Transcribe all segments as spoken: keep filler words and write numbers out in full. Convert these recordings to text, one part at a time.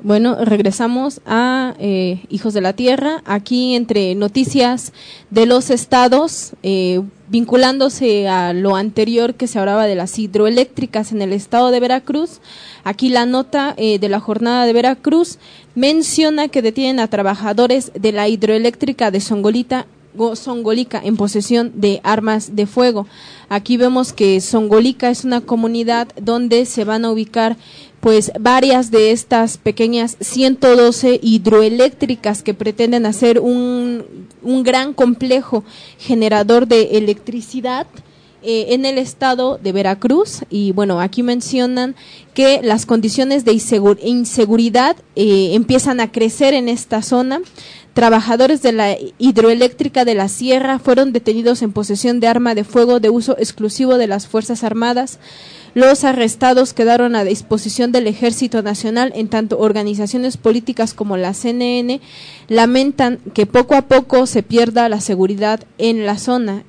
Bueno, regresamos a eh, Hijos de la Tierra, aquí entre noticias de los estados, eh, vinculándose a lo anterior que se hablaba de las hidroeléctricas en el estado de Veracruz. Aquí la nota eh, de la jornada de Veracruz menciona que detienen a trabajadores de la hidroeléctrica de Songolita, Songolica en posesión de armas de fuego. Aquí vemos que Songolica es una comunidad donde se van a ubicar pues varias de estas pequeñas ciento doce hidroeléctricas que pretenden hacer un, un gran complejo generador de electricidad eh, en el estado de Veracruz. Y bueno, aquí mencionan que las condiciones de insegu- inseguridad eh, empiezan a crecer en esta zona. Trabajadores de la hidroeléctrica de la Sierra fueron detenidos en posesión de arma de fuego de uso exclusivo de las Fuerzas Armadas. Los arrestados quedaron a disposición del Ejército Nacional, en tanto organizaciones políticas como la C N N lamentan que poco a poco se pierda la seguridad en la zona.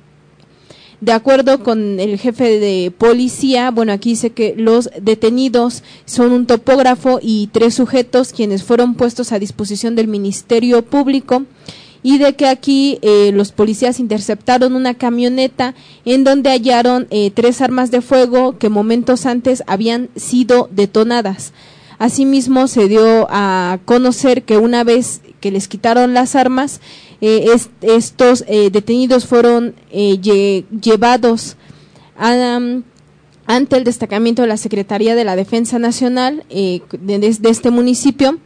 De acuerdo con el jefe de policía, bueno, aquí dice que los detenidos son un topógrafo y tres sujetos quienes fueron puestos a disposición del Ministerio Público, y de que aquí eh, los policías interceptaron una camioneta en donde hallaron eh, tres armas de fuego que momentos antes habían sido detonadas. Asimismo, se dio a conocer que una vez que les quitaron las armas, eh, est- estos eh, detenidos fueron eh, lle- llevados a, um, ante el destacamento de la Secretaría de la Defensa Nacional eh, de, de este municipio,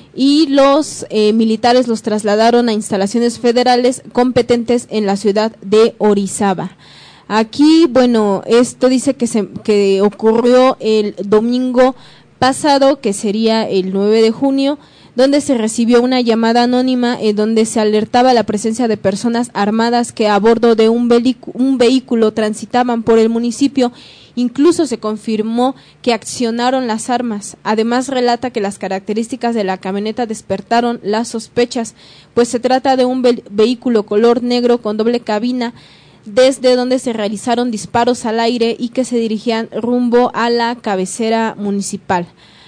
y los eh, militares los trasladaron a instalaciones federales competentes en la ciudad de Orizaba. Aquí, bueno, esto dice que se que ocurrió el domingo pasado, que sería el nueve de junio, donde se recibió una llamada anónima en donde se alertaba la presencia de personas armadas que a bordo de un, velicu- un vehículo transitaban por el municipio. Incluso se confirmó que accionaron las armas. Además, relata que las características de la camioneta despertaron las sospechas, pues se trata de un ve- vehículo color negro con doble cabina, desde donde se realizaron disparos al aire y que se dirigían rumbo a la cabecera municipal.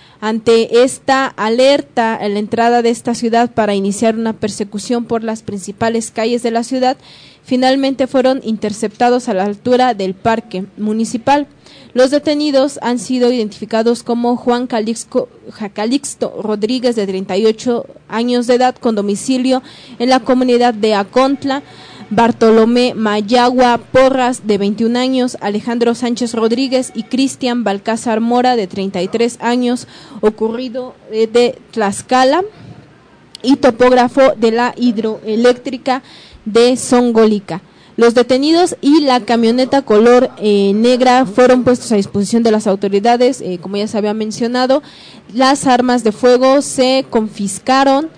Ante esta alerta, en la entrada de esta ciudad para iniciar una persecución por las principales calles de la ciudad, finalmente fueron interceptados a la altura del parque municipal. Los detenidos han sido identificados como Juan Calixto, Calixto Rodríguez, de treinta y ocho años de edad, con domicilio en la comunidad de Acontla; Bartolomé Mayagua Porras, de veintiún años; Alejandro Sánchez Rodríguez y Cristian Balcázar Mora, de treinta y tres años, ocurrido de, de Tlaxcala, y topógrafo de la hidroeléctrica de Songolica. Los detenidos y la camioneta color eh, negra fueron puestos a disposición de las autoridades. Eh, como ya se había mencionado, las armas de fuego se confiscaron.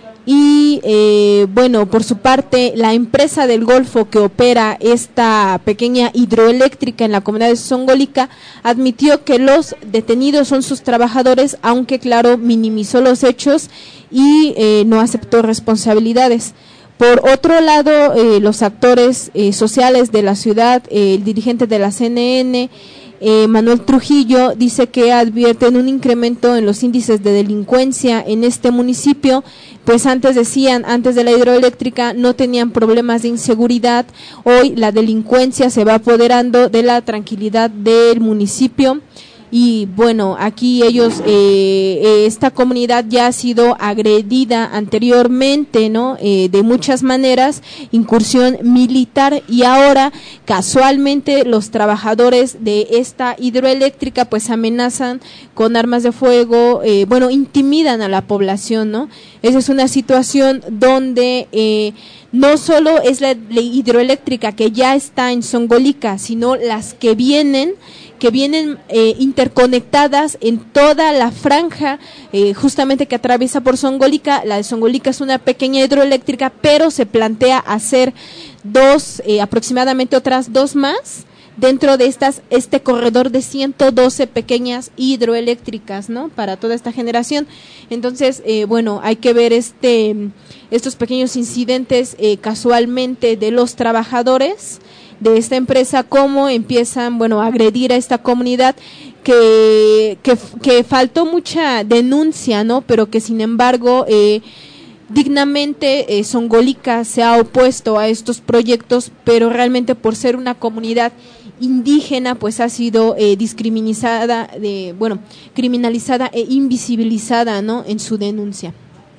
Y eh, bueno, por su parte, la empresa del Golfo que opera esta pequeña hidroeléctrica en la comunidad de Songolica admitió que los detenidos son sus trabajadores, aunque claro, minimizó los hechos y eh, no aceptó responsabilidades. Por otro lado, eh, los actores eh, sociales de la ciudad, eh, el dirigente de la C N N, Eh, Manuel Trujillo, dice que advierten un incremento en los índices de delincuencia en este municipio, pues antes decían, antes de la hidroeléctrica no tenían problemas de inseguridad. Hoy la delincuencia se va apoderando de la tranquilidad del municipio. Y bueno, aquí ellos, eh, esta comunidad ya ha sido agredida anteriormente, ¿no? Eh, de muchas maneras, incursión militar, y ahora casualmente los trabajadores de esta hidroeléctrica pues amenazan con armas de fuego, eh, bueno, intimidan a la población, ¿no? Esa es una situación donde eh, no solo es la, la hidroeléctrica que ya está en Songolica, sino las que vienen, que vienen eh, interconectadas en toda la franja eh, justamente que atraviesa por Songolica. La de Songolica es una pequeña hidroeléctrica, pero se plantea hacer dos, eh, aproximadamente otras dos más dentro de estas este corredor de ciento doce pequeñas hidroeléctricas, ¿no? Para toda esta generación. Entonces, eh, bueno, hay que ver este estos pequeños incidentes eh, casualmente de los trabajadores de esta empresa, cómo empiezan, bueno, a agredir a esta comunidad que, que, que faltó mucha denuncia, ¿no? Pero que sin embargo eh, dignamente eh, Zongolica se ha opuesto a estos proyectos, pero realmente por ser una comunidad indígena pues ha sido eh, discriminada, de, bueno, criminalizada e invisibilizada, ¿no? En su denuncia.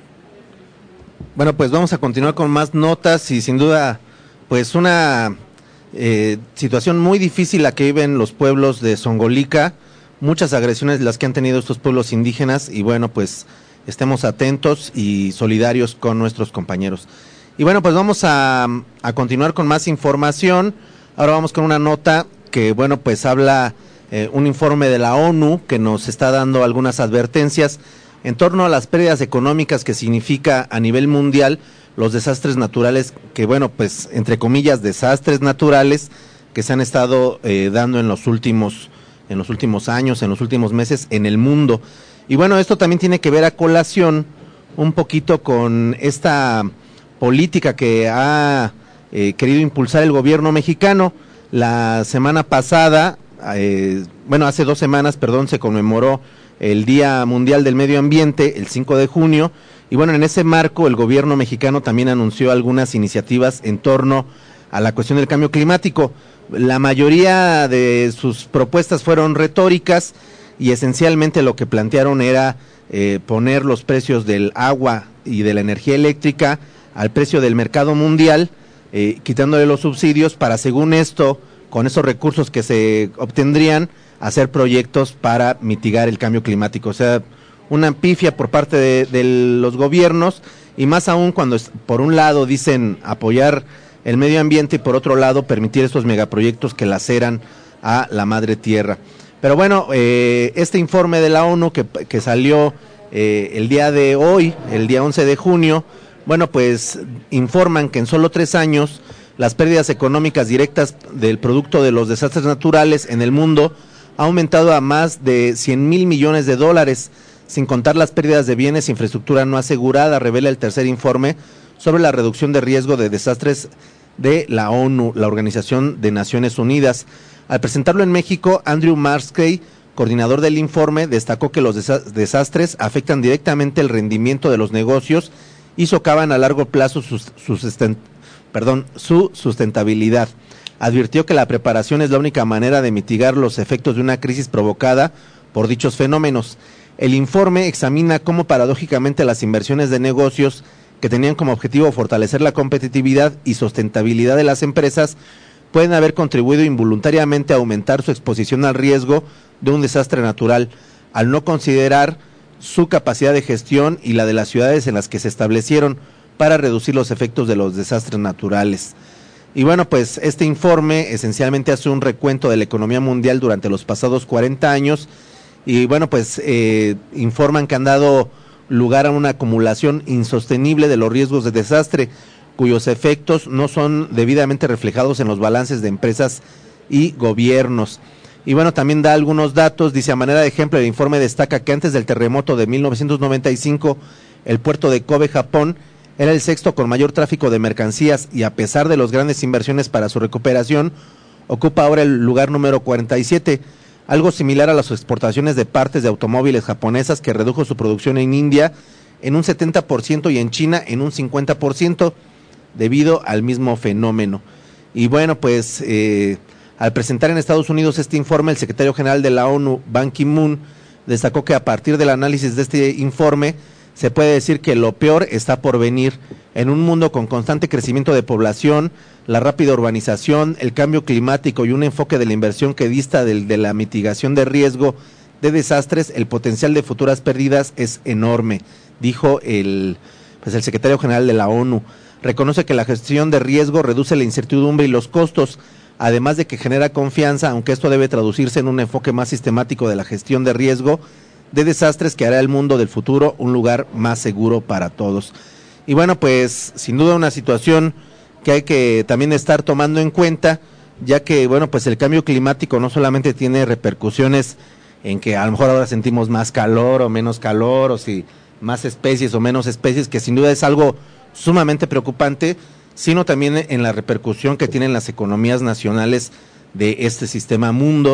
Bueno, pues vamos a continuar con más notas y sin duda pues una eh, situación muy difícil la que viven los pueblos de Zongolica, muchas agresiones las que han tenido estos pueblos indígenas y bueno, pues estemos atentos y solidarios con nuestros compañeros. Y bueno, pues vamos a, a continuar con más información. Ahora vamos con una nota que bueno, pues habla eh, un informe de la ONU que nos está dando algunas advertencias en torno a las pérdidas económicas que significa a nivel mundial los desastres naturales, que bueno, pues entre comillas desastres naturales que se han estado eh, dando en los últimos en los últimos años, en los últimos meses en el mundo. Y bueno, esto también tiene que ver a colación un poquito con esta política que ha eh, querido impulsar el gobierno mexicano. La semana pasada, eh, bueno, hace dos semanas, perdón, se conmemoró el Día Mundial del Medio Ambiente, el cinco de junio, y bueno, en ese marco el gobierno mexicano también anunció algunas iniciativas en torno a la cuestión del cambio climático. La mayoría de sus propuestas fueron retóricas y esencialmente lo que plantearon era eh, poner los precios del agua y de la energía eléctrica al precio del mercado mundial, eh, quitándole los subsidios para, según esto, con esos recursos que se obtendrían, hacer proyectos para mitigar el cambio climático. O sea, una pifia por parte de, de los gobiernos, y más aún cuando por un lado dicen apoyar el medio ambiente y por otro lado permitir estos megaproyectos que laceran a la madre tierra. Pero bueno, eh, este informe de la ONU que, que salió eh, el día de hoy, el día once de junio, bueno, pues informan que en solo tres años las pérdidas económicas directas del producto de los desastres naturales en el mundo ha aumentado a más de cien mil millones de dólares, sin contar las pérdidas de bienes e infraestructura no asegurada, revela el tercer informe sobre la reducción de riesgo de desastres de la ONU, la Organización de Naciones Unidas. Al presentarlo en México, Andrew Marskey, coordinador del informe, destacó que los desastres afectan directamente el rendimiento de los negocios y socavan a largo plazo su, su, sustent, perdón, su sustentabilidad. Advirtió que la preparación es la única manera de mitigar los efectos de una crisis provocada por dichos fenómenos. El informe examina cómo paradójicamente las inversiones de negocios que tenían como objetivo fortalecer la competitividad y sustentabilidad de las empresas pueden haber contribuido involuntariamente a aumentar su exposición al riesgo de un desastre natural, al no considerar su capacidad de gestión y la de las ciudades en las que se establecieron para reducir los efectos de los desastres naturales. Y bueno, pues este informe esencialmente hace un recuento de la economía mundial durante los pasados cuarenta años y bueno, pues eh, informan que han dado lugar a una acumulación insostenible de los riesgos de desastre, cuyos efectos no son debidamente reflejados en los balances de empresas y gobiernos. Y bueno, también da algunos datos, dice a manera de ejemplo, el informe destaca que antes del terremoto de mil novecientos noventa y cinco, el puerto de Kobe, Japón, era el sexto con mayor tráfico de mercancías y a pesar de las grandes inversiones para su recuperación, ocupa ahora el lugar número cuarenta y siete, algo similar a las exportaciones de partes de automóviles japonesas que redujo su producción en India en un setenta por ciento y en China en un cincuenta por ciento debido al mismo fenómeno. Y bueno, pues eh, al presentar en Estados Unidos este informe, el secretario general de la ONU, Ban Ki-moon, destacó que a partir del análisis de este informe se puede decir que lo peor está por venir. En un mundo con constante crecimiento de población, la rápida urbanización, el cambio climático y un enfoque de la inversión que dista del, de la mitigación de riesgo de desastres, el potencial de futuras pérdidas es enorme, dijo el, pues el secretario general de la ONU. Reconoce que la gestión de riesgo reduce la incertidumbre y los costos, además de que genera confianza, aunque esto debe traducirse en un enfoque más sistemático de la gestión de riesgo de desastres que hará el mundo del futuro un lugar más seguro para todos. Y bueno, pues sin duda una situación que hay que también estar tomando en cuenta, ya que bueno, pues el cambio climático no solamente tiene repercusiones en que a lo mejor ahora sentimos más calor o menos calor, o si más especies o menos especies, que sin duda es algo sumamente preocupante, sino también en la repercusión que tienen las economías nacionales de este sistema mundo,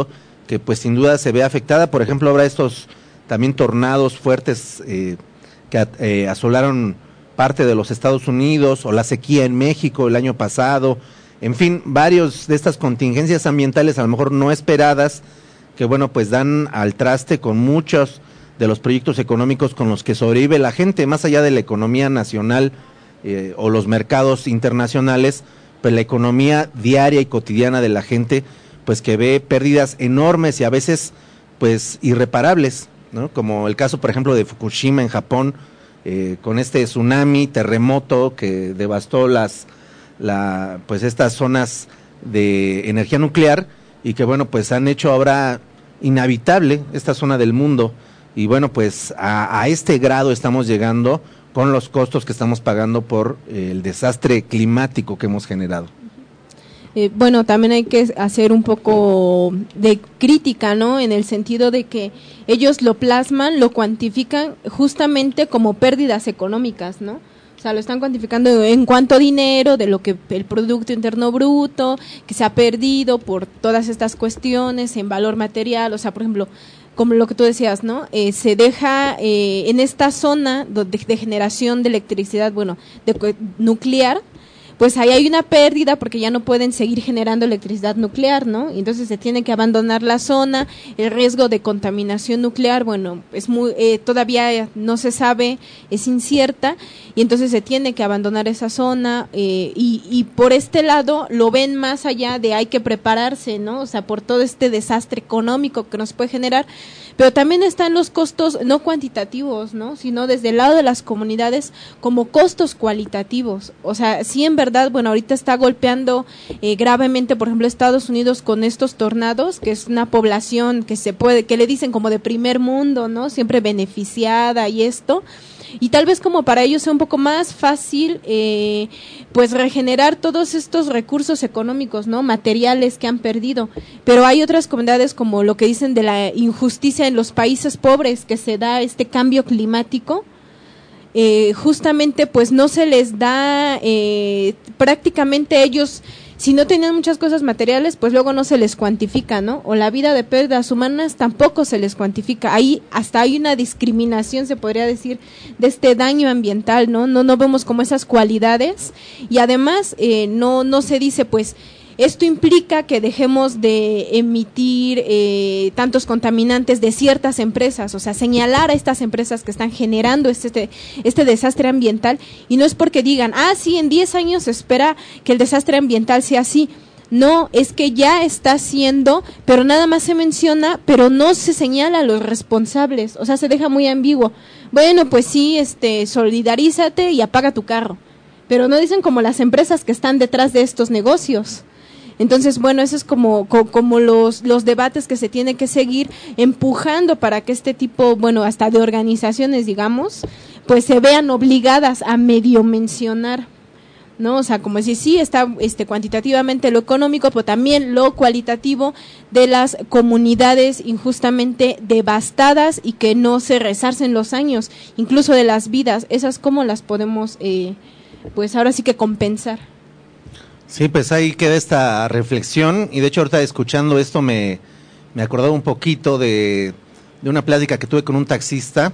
que pues sin duda se ve afectada. Por ejemplo, habrá estos también tornados fuertes eh, que eh, asolaron parte de los Estados Unidos, o la sequía en México el año pasado, en fin, varios de estas contingencias ambientales a lo mejor no esperadas, que bueno, pues dan al traste con muchos de los proyectos económicos con los que sobrevive la gente, más allá de la economía nacional eh, o los mercados internacionales, pues la economía diaria y cotidiana de la gente, pues que ve pérdidas enormes y a veces pues irreparables, ¿no? Como el caso, por ejemplo, de Fukushima en Japón, eh, con este tsunami, terremoto que devastó las, la, pues estas zonas de energía nuclear y que bueno, pues han hecho ahora inhabitable esta zona del mundo. Y bueno, pues a, a este grado estamos llegando con los costos que estamos pagando por eh, el desastre climático que hemos generado. Eh, bueno, también hay que hacer un poco de crítica, ¿no? En el sentido de que ellos lo plasman, lo cuantifican justamente como pérdidas económicas, ¿no? O sea, lo están cuantificando en cuanto a dinero, de lo que el Producto Interno Bruto, que se ha perdido por todas estas cuestiones, en valor material, o sea, por ejemplo, como lo que tú decías, ¿no? Eh, se deja eh, en esta zona de, de generación de electricidad, bueno, de, nuclear, pues ahí hay una pérdida porque ya no pueden seguir generando electricidad nuclear, ¿no? Entonces se tiene que abandonar la zona, el riesgo de contaminación nuclear, bueno, es muy eh, todavía no se sabe, es incierta, y entonces se tiene que abandonar esa zona, eh, y, y por este lado lo ven más allá de hay que prepararse, ¿no? O sea, por todo este desastre económico que nos puede generar, pero también están los costos no cuantitativos, ¿no? Sino desde el lado de las comunidades como costos cualitativos, o sea, sí en verdad, bueno, ahorita está golpeando eh, gravemente, por ejemplo, Estados Unidos con estos tornados, que es una población que se puede, que le dicen como de primer mundo, ¿no? Siempre beneficiada y esto, y tal vez como para ellos sea un poco más fácil, eh, pues regenerar todos estos recursos económicos, ¿no? Materiales que han perdido, pero hay otras comunidades como lo que dicen de la injusticia en los países pobres, que se da este cambio climático. Eh, justamente pues no se les da, eh, prácticamente ellos, si no tenían muchas cosas materiales, pues luego no se les cuantifica, ¿no? O la vida de pérdidas humanas tampoco se les cuantifica. Ahí hasta hay una discriminación, se podría decir, de este daño ambiental, ¿no? No, no vemos como esas cualidades, y además eh, no, no se dice pues esto implica que dejemos de emitir eh, tantos contaminantes de ciertas empresas, o sea, señalar a estas empresas que están generando este, este desastre ambiental, y no es porque digan, ah, sí, en diez años se espera que el desastre ambiental sea así. No, es que ya está siendo, pero nada más se menciona, pero no se señala a los responsables, o sea, se deja muy ambiguo. Bueno, pues sí, este, solidarízate y apaga tu carro, pero no dicen como las empresas que están detrás de estos negocios. Entonces, bueno, eso es como, como, como los, los debates que se tiene que seguir empujando para que este tipo, bueno, hasta de organizaciones, digamos, pues se vean obligadas a medio mencionar, ¿no? O sea, como decir, sí, está este cuantitativamente lo económico, pero también lo cualitativo de las comunidades injustamente devastadas y que no se resarcen los años, incluso de las vidas. Esas, ¿cómo las podemos, eh, pues ahora sí que compensar? Sí, pues ahí queda esta reflexión, y de hecho ahorita escuchando esto me, me acordaba un poquito de, de una plática que tuve con un taxista,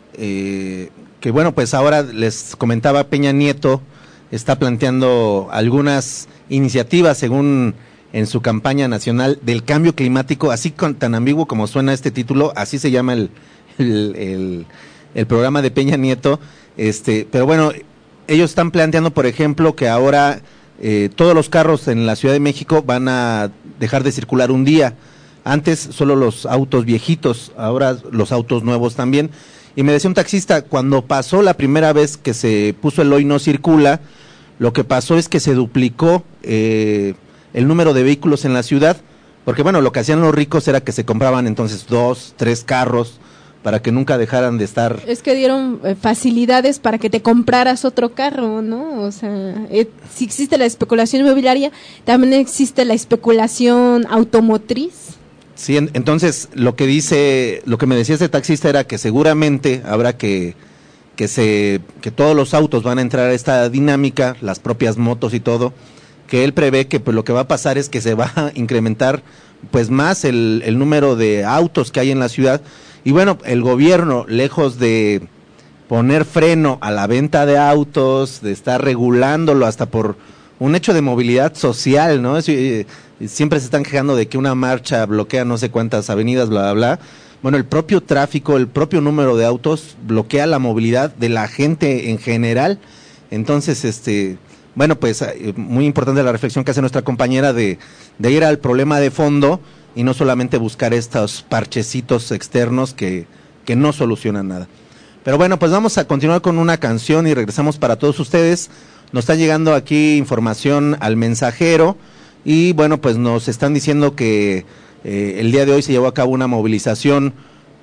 eh, que bueno, pues ahora les comentaba, Peña Nieto está planteando algunas iniciativas según en su campaña nacional del cambio climático, así con, tan ambiguo como suena este título, así se llama el, el, el, el programa de Peña Nieto, este, pero bueno, ellos están planteando, por ejemplo, que ahora Eh, todos los carros en la Ciudad de México van a dejar de circular un día. Antes solo los autos viejitos, ahora los autos nuevos también. Y me decía un taxista, cuando pasó la primera vez que se puso el hoy no circula, lo que pasó es que se duplicó eh, el número de vehículos en la ciudad, porque bueno, lo que hacían los ricos era que se compraban entonces dos, tres carros, para que nunca dejaran de estar. Es que dieron eh, facilidades para que te compraras otro carro, ¿no? O sea, eh, si existe la especulación inmobiliaria, también existe la especulación automotriz. Sí, en, entonces lo que dice, lo que me decía este taxista era que seguramente habrá que que se que todos los autos van a entrar a esta dinámica, las propias motos y todo, que él prevé que pues lo que va a pasar es que se va a incrementar pues más el, el número de autos que hay en la ciudad. Y bueno, el gobierno, lejos de poner freno a la venta de autos, de estar regulándolo hasta por un hecho de movilidad social, ¿no? Es, eh, siempre se están quejando de que una marcha bloquea no sé cuántas avenidas, bla, bla, bla. Bueno, el propio tráfico, el propio número de autos bloquea la movilidad de la gente en general. Entonces, este, bueno, pues eh, muy importante la reflexión que hace nuestra compañera de, de ir al problema de fondo y no solamente buscar estos parchecitos externos que, que no solucionan nada. Pero bueno, pues vamos a continuar con una canción y regresamos para todos ustedes. Nos está llegando aquí información al mensajero y bueno, pues nos están diciendo que eh, el día de hoy se llevó a cabo una movilización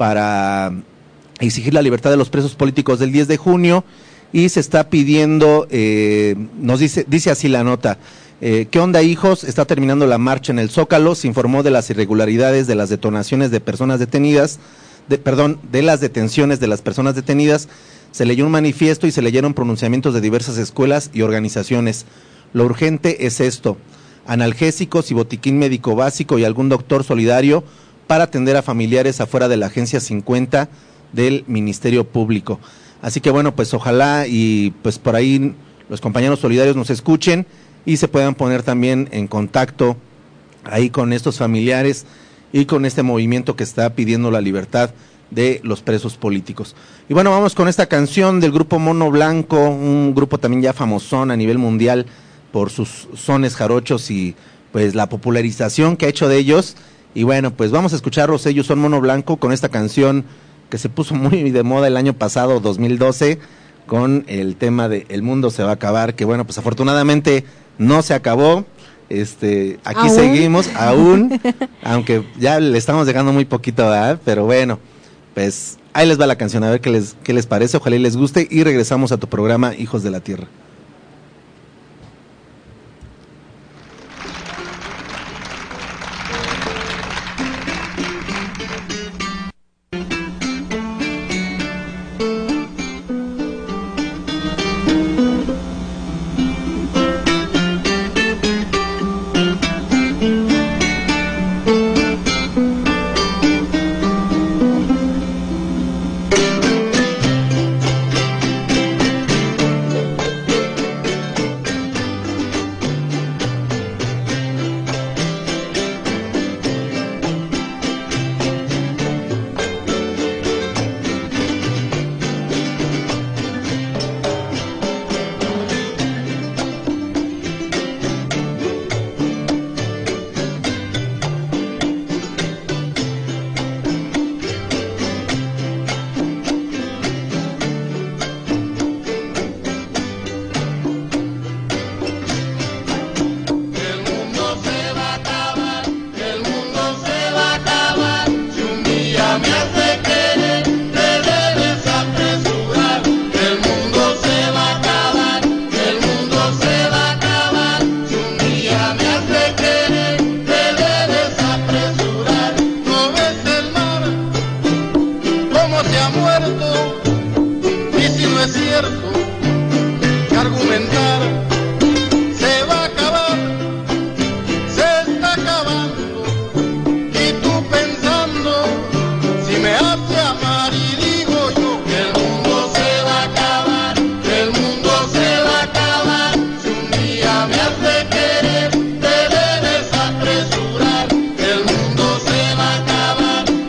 para exigir la libertad de los presos políticos del diez de junio y se está pidiendo, eh, nos dice, dice así la nota, eh, ¿qué onda, hijos? Está terminando la marcha en el Zócalo, se informó de las irregularidades de las detonaciones de personas detenidas, de, perdón, de las detenciones de las personas detenidas, se leyó un manifiesto y se leyeron pronunciamientos de diversas escuelas y organizaciones. Lo urgente es esto, analgésicos y botiquín médico básico y algún doctor solidario para atender a familiares afuera de la Agencia cincuenta del Ministerio Público. Así que bueno, pues ojalá y pues por ahí los compañeros solidarios nos escuchen y se puedan poner también en contacto ahí con estos familiares y con este movimiento que está pidiendo la libertad de los presos políticos. Y bueno, vamos con esta canción del grupo Mono Blanco, un grupo también ya famosón a nivel mundial por sus sones jarochos y pues la popularización que ha hecho de ellos. Y bueno, pues vamos a escucharlos, ellos son Mono Blanco con esta canción que se puso muy de moda el año pasado, dos mil doce, con el tema de El mundo se va a acabar, que bueno, pues afortunadamente no se acabó. Este, aquí ¿Aún? Seguimos, aún, aunque ya le estamos dejando muy poquito, ¿verdad? Pero bueno, pues ahí les va la canción, a ver qué les, qué les parece, ojalá y les guste, y regresamos a tu programa Hijos de la Tierra.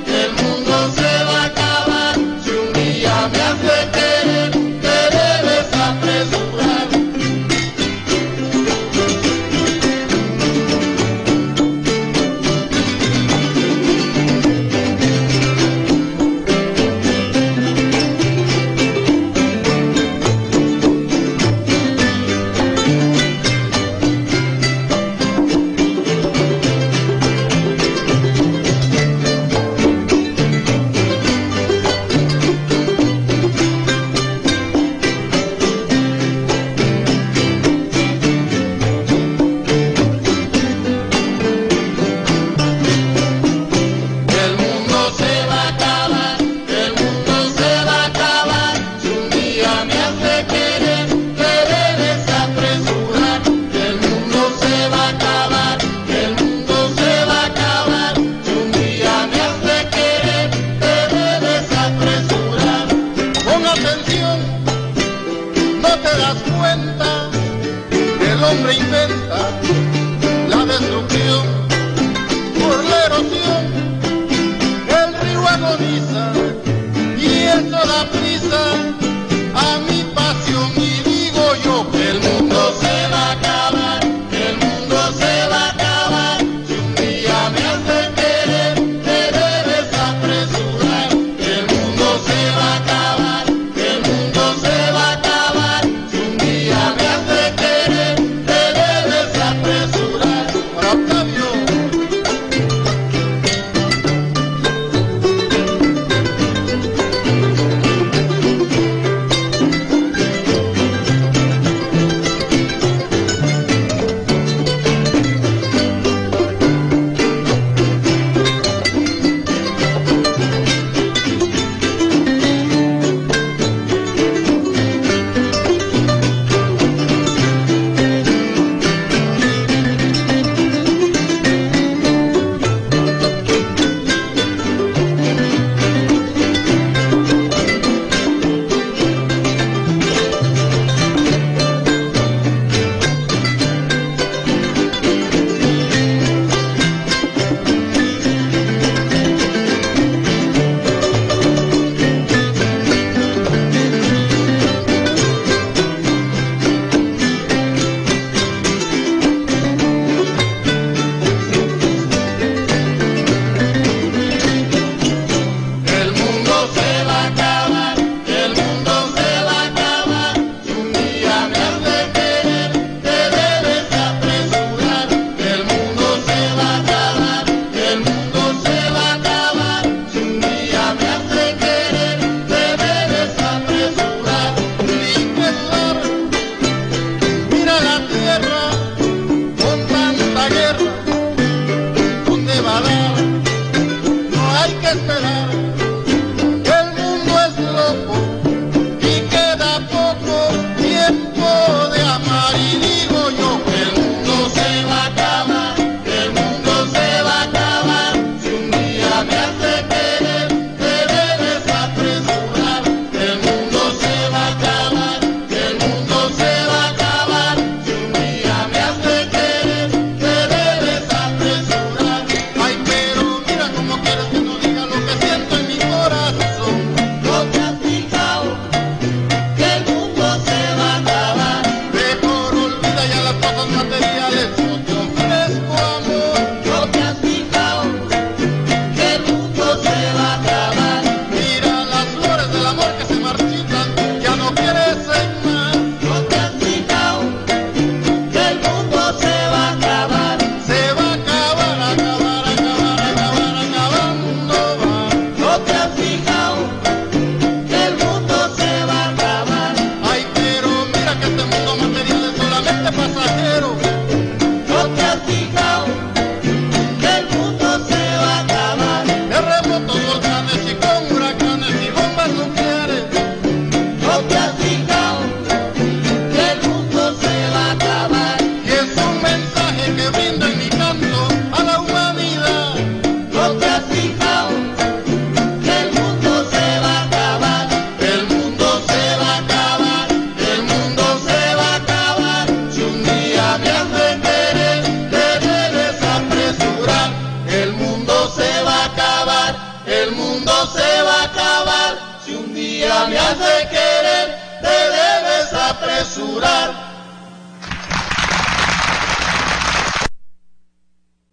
Me hace querer, te debes te das cuenta que el hombre inventa la destrucción por la erosión. El río agoniza y eso da prisa a mi pasión, y digo yo que el mundo se va a acabar, que el mundo se va a acabar. Si un día me has de querer, te debes apresurar, que el mundo se va a acabar, que el mundo se va a acabar. Si un día me has de querer, te debes apresurar. Para Octavio. Terremotos, volcanes y con huracanes y bombas nucleares. No te